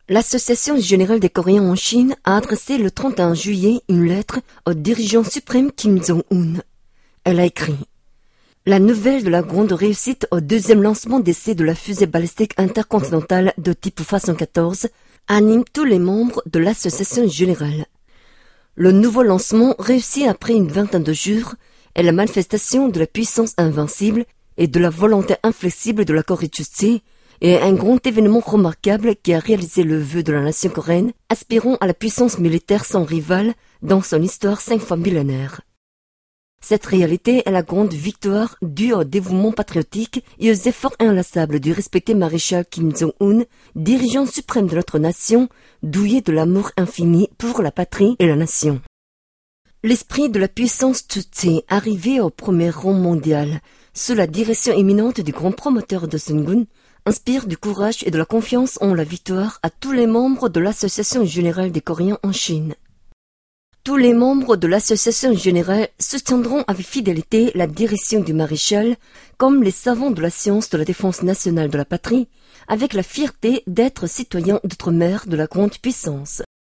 L'Association générale des Coréens en Chine a adressé le 31 juillet une lettre au dirigeant suprême Kim Jong-un. Elle a écrit « La nouvelle de la grande réussite au deuxième lancement d'essai de la fusée balistique intercontinentale de type Hwasong 14 anime tous les membres de l'Association générale. Le nouveau lancement, réussi après une vingtaine de jours, est la manifestation de la puissance invincible et de la volonté inflexible de la Corée du Sud et un grand événement remarquable qui a réalisé le vœu de la nation coréenne, aspirant à la puissance militaire sans rivale dans son histoire 5 fois millénaire. Cette réalité est la grande victoire due au dévouement patriotique et aux efforts inlassables du respecté maréchal Kim Jong-un, dirigeant suprême de notre nation, doué de l'amour infini pour la patrie et la nation. L'esprit de la puissance Tzu arrivé au premier rang mondial, sous la direction éminente du grand promoteur de Sungun, inspire du courage et de la confiance en la victoire à tous les membres de l'Association générale des Coréens en Chine. Tous les membres de l'Association générale soutiendront avec fidélité la direction du maréchal, comme les savants de la science de la défense nationale de la patrie, avec la fierté d'être citoyens d'outre-mer de la grande puissance.